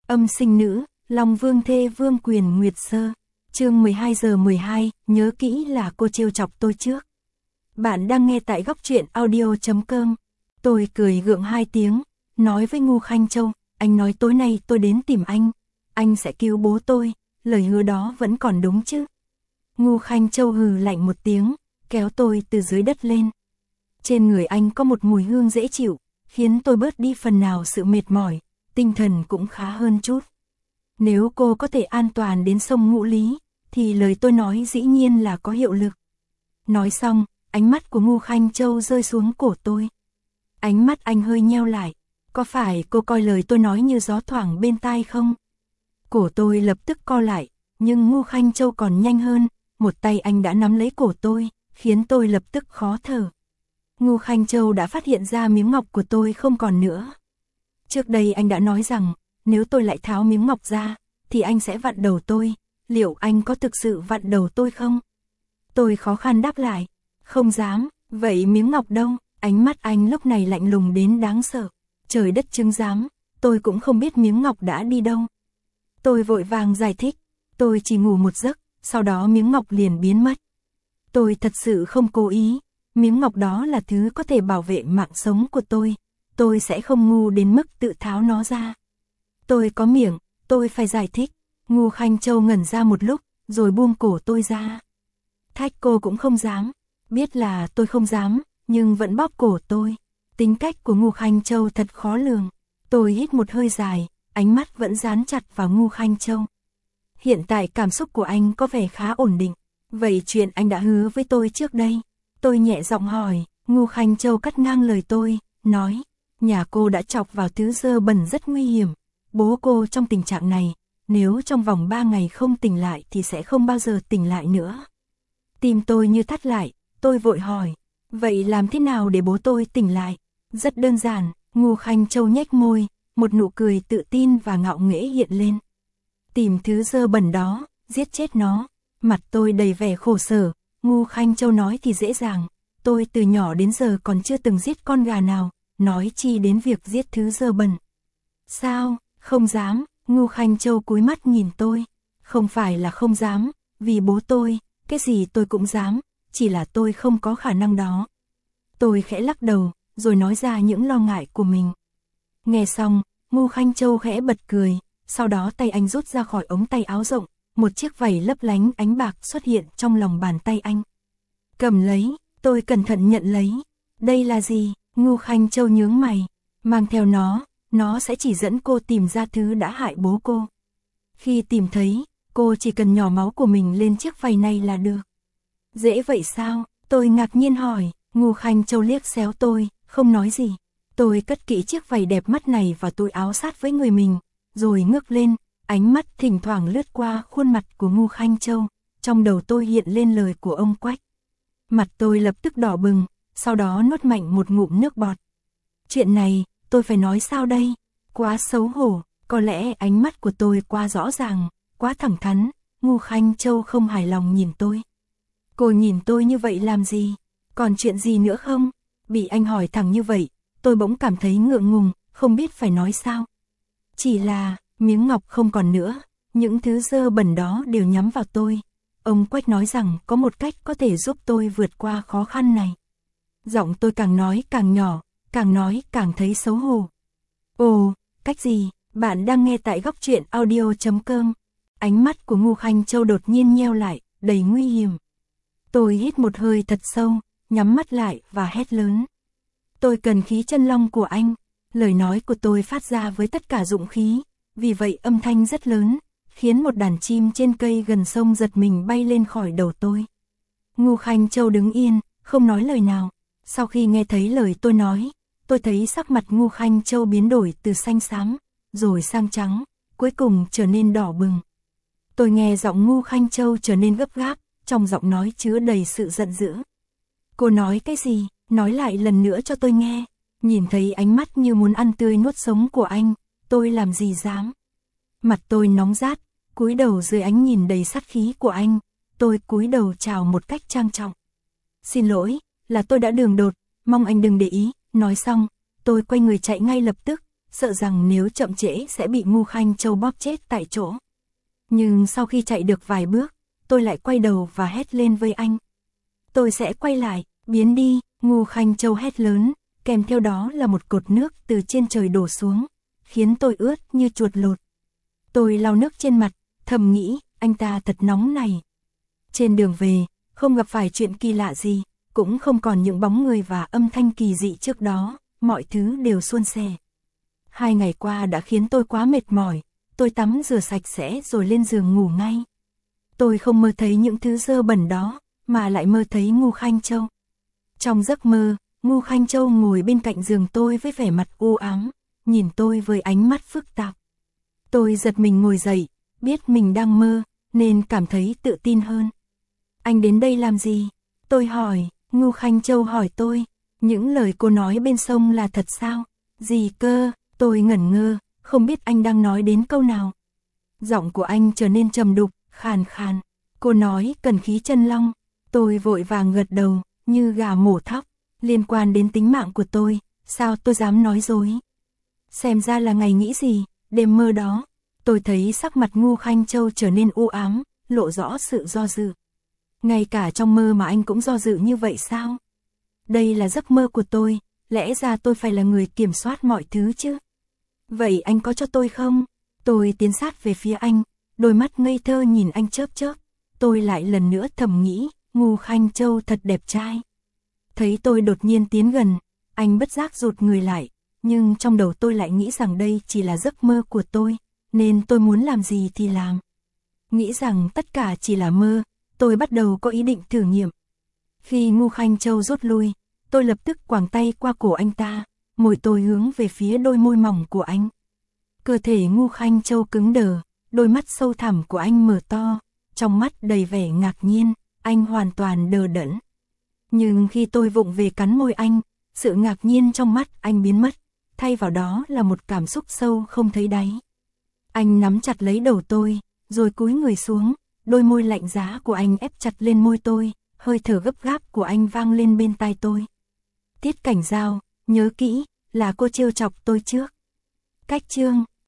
Âm sinh nữ, Long Vương thê Vương Quyền Nguyệt Sơ. Chương 12:12, nhớ kỹ là cô trêu chọc tôi trước. Bạn đang nghe tại góc truyện audio.com. Tôi cười gượng 2 tiếng, nói với Ngô Khanh Châu, anh nói tối nay tôi đến tìm anh sẽ cứu bố tôi, lời hứa đó vẫn còn đúng chứ? Ngô Khanh Châu hừ lạnh một tiếng, kéo tôi từ dưới đất lên. Trên người anh có một mùi hương dễ chịu, khiến tôi bớt đi phần nào sự mệt mỏi, tinh thần cũng khá hơn chút. Nếu cô có thể an toàn đến sông Ngũ Lý, thì lời tôi nói dĩ nhiên là có hiệu lực. Nói xong, ánh mắt của Ngô Khanh Châu rơi xuống cổ tôi. Ánh mắt anh hơi nheo lại, có phải cô coi lời tôi nói như gió thoảng bên tai không? Cổ tôi lập tức co lại, nhưng Ngô Khanh Châu còn nhanh hơn, một tay anh đã nắm lấy cổ tôi, khiến tôi lập tức khó thở. Ngô Khanh Châu đã phát hiện ra miếng ngọc của tôi không còn nữa. Trước đây anh đã nói rằng, nếu tôi lại tháo miếng ngọc ra, thì anh sẽ vặn đầu tôi, liệu anh có thực sự vặn đầu tôi không? Tôi khó khăn đáp lại, không dám, vậy miếng ngọc đâu? Ánh mắt anh lúc này lạnh lùng đến đáng sợ, trời đất chứng giám, tôi cũng không biết miếng ngọc đã đi đâu. Tôi vội vàng giải thích, tôi chỉ ngủ một giấc, sau đó miếng ngọc liền biến mất. Tôi thật sự không cố ý, miếng ngọc đó là thứ có thể bảo vệ mạng sống của tôi sẽ không ngu đến mức tự tháo nó ra. Tôi có miệng, tôi phải giải thích. Ngô Khanh Châu ngẩn ra một lúc, rồi buông cổ tôi ra. Thách cô cũng không dám, biết là tôi không dám, nhưng vẫn bóp cổ tôi. Tính cách của Ngô Khanh Châu thật khó lường. Tôi hít một hơi dài, ánh mắt vẫn dán chặt vào Ngô Khanh Châu. Hiện tại cảm xúc của anh có vẻ khá ổn định. Vậy chuyện anh đã hứa với tôi trước đây? Tôi nhẹ giọng hỏi. Ngô Khanh Châu cắt ngang lời tôi, nói, nhà cô đã chọc vào thứ dơ bẩn rất nguy hiểm. Bố cô trong tình trạng này, nếu trong vòng 3 ngày không tỉnh lại thì sẽ không bao giờ tỉnh lại nữa. Tim tôi như thắt lại, tôi vội hỏi, vậy làm thế nào để bố tôi tỉnh lại? Rất đơn giản. Ngô Khanh Châu nhếch môi, một nụ cười tự tin và ngạo nghễ hiện lên. Tìm thứ dơ bẩn đó, giết chết nó. Mặt tôi đầy vẻ khổ sở. Ngô Khanh Châu nói thì dễ dàng, tôi từ nhỏ đến giờ còn chưa từng giết con gà nào, nói chi đến việc giết thứ dơ bẩn. Sao, không dám? Ngô Khanh Châu cúi mắt nhìn tôi. Không phải là không dám, vì bố tôi, cái gì tôi cũng dám, chỉ là tôi không có khả năng đó. Tôi khẽ lắc đầu, rồi nói ra những lo ngại của mình. Nghe xong, Ngô Khanh Châu khẽ bật cười, sau đó tay anh rút ra khỏi ống tay áo rộng, một chiếc vảy lấp lánh ánh bạc xuất hiện trong lòng bàn tay anh. Cầm lấy, tôi cẩn thận nhận lấy. Đây là gì? Ngô Khanh Châu nhướng mày. Mang theo nó sẽ chỉ dẫn cô tìm ra thứ đã hại bố cô. Khi tìm thấy, cô chỉ cần nhỏ máu của mình lên chiếc vảy này là được. Dễ vậy sao? Tôi ngạc nhiên hỏi. Ngô Khanh Châu liếc xéo tôi, không nói gì. Tôi cất kỹ chiếc vảy đẹp mắt này vào túi áo sát với người mình, rồi ngước lên, ánh mắt thỉnh thoảng lướt qua khuôn mặt của Ngô Khanh Châu, trong đầu tôi hiện lên lời của ông Quách. Mặt tôi lập tức đỏ bừng, sau đó nuốt mạnh một ngụm nước bọt. Chuyện này, tôi phải nói sao đây? Quá xấu hổ, có lẽ ánh mắt của tôi quá rõ ràng, quá thẳng thắn. Ngô Khanh Châu không hài lòng nhìn tôi. Cô nhìn tôi như vậy làm gì? Còn chuyện gì nữa không? Bị anh hỏi thẳng như vậy, tôi bỗng cảm thấy ngượng ngùng, không biết phải nói sao. Chỉ là, miếng ngọc không còn nữa, những thứ dơ bẩn đó đều nhắm vào tôi. Ông Quách nói rằng có một cách có thể giúp tôi vượt qua khó khăn này. Giọng tôi càng nói càng nhỏ, càng nói càng thấy xấu hổ. Ồ, cách gì? Bạn đang nghe tại góc truyện audio.com. Ánh mắt của Ngô Khanh Châu đột nhiên nheo lại, đầy nguy hiểm. Tôi hít một hơi thật sâu, nhắm mắt lại và hét lớn. Tôi cần khí chân long của anh. Lời nói của tôi phát ra với tất cả dũng khí, vì vậy âm thanh rất lớn, khiến một đàn chim trên cây gần sông giật mình bay lên khỏi đầu tôi. Ngô Khanh Châu đứng yên, không nói lời nào. Sau khi nghe thấy lời tôi nói, tôi thấy sắc mặt Ngô Khanh Châu biến đổi từ xanh xám, rồi sang trắng, cuối cùng trở nên đỏ bừng. Tôi nghe giọng Ngô Khanh Châu trở nên gấp gáp, trong giọng nói chứa đầy sự giận dữ. Cô nói cái gì? Nói lại lần nữa cho tôi nghe. Nhìn thấy ánh mắt như muốn ăn tươi nuốt sống của anh, tôi làm gì dám. Mặt tôi nóng rát, cúi đầu dưới ánh nhìn đầy sát khí của anh, tôi cúi đầu chào một cách trang trọng. Xin lỗi, là tôi đã đường đột, mong anh đừng để ý. Nói xong, tôi quay người chạy ngay lập tức, sợ rằng nếu chậm trễ sẽ bị Ngu Khanh Châu bóp chết tại chỗ. Nhưng sau khi chạy được vài bước, tôi lại quay đầu và hét lên với anh. Tôi sẽ quay lại, biến đi, Ngu Khanh Châu hét lớn, kèm theo đó là một cột nước từ trên trời đổ xuống, khiến tôi ướt như chuột lột. Tôi lau nước trên mặt, thầm nghĩ, anh ta thật nóng này. Trên đường về, không gặp phải chuyện kỳ lạ gì, cũng không còn những bóng người và âm thanh kỳ dị trước đó, mọi thứ đều suôn sẻ. 2 ngày qua đã khiến tôi quá mệt mỏi, tôi tắm rửa sạch sẽ rồi lên giường ngủ ngay. Tôi không mơ thấy những thứ dơ bẩn đó, mà lại mơ thấy Ngu Khanh Châu. Trong giấc mơ, Ngu Khanh Châu ngồi bên cạnh giường tôi với vẻ mặt u ám, nhìn tôi với ánh mắt phức tạp. Tôi giật mình ngồi dậy, biết mình đang mơ, nên cảm thấy tự tin hơn. Anh đến đây làm gì? Tôi hỏi, Ngu Khanh Châu hỏi tôi, những lời cô nói bên sông là thật sao? Gì cơ? Tôi ngẩn ngơ, không biết anh đang nói đến câu nào. Giọng của anh trở nên trầm đục, khàn khàn. Cô nói cần khí chân long. Tôi vội vàng gật đầu, như gà mổ thóc. Liên quan đến tính mạng của tôi, sao tôi dám nói dối? Xem ra là ngày nghĩ gì, đêm mơ đó. Tôi thấy sắc mặt Ngu Khanh Châu trở nên u ám, lộ rõ sự do dự. Ngay cả trong mơ mà anh cũng do dự như vậy sao? Đây là giấc mơ của tôi, lẽ ra tôi phải là người kiểm soát mọi thứ chứ. Vậy anh có cho tôi không? Tôi tiến sát về phía anh, đôi mắt ngây thơ nhìn anh chớp chớp. Tôi lại lần nữa thầm nghĩ, Ngu Khanh Châu thật đẹp trai. Thấy tôi đột nhiên tiến gần, anh bất giác rụt người lại, nhưng trong đầu tôi lại nghĩ rằng đây chỉ là giấc mơ của tôi, nên tôi muốn làm gì thì làm. Nghĩ rằng tất cả chỉ là mơ, tôi bắt đầu có ý định thử nghiệm. Khi Ngu Khanh Châu rút lui, tôi lập tức quàng tay qua cổ anh ta, môi tôi hướng về phía đôi môi mỏng của anh. Cơ thể Ngu Khanh Châu cứng đờ, đôi mắt sâu thẳm của anh mở to, trong mắt đầy vẻ ngạc nhiên, anh hoàn toàn đờ đẫn. Nhưng khi tôi vụng về cắn môi anh, sự ngạc nhiên trong mắt anh biến mất, thay vào đó là một cảm xúc sâu không thấy đáy. Anh nắm chặt lấy đầu tôi, rồi cúi người xuống, đôi môi lạnh giá của anh ép chặt lên môi tôi, hơi thở gấp gáp của anh vang lên bên tai tôi. Tiết Cảnh Dao, nhớ kỹ, là cô trêu chọc tôi trước. Cách chương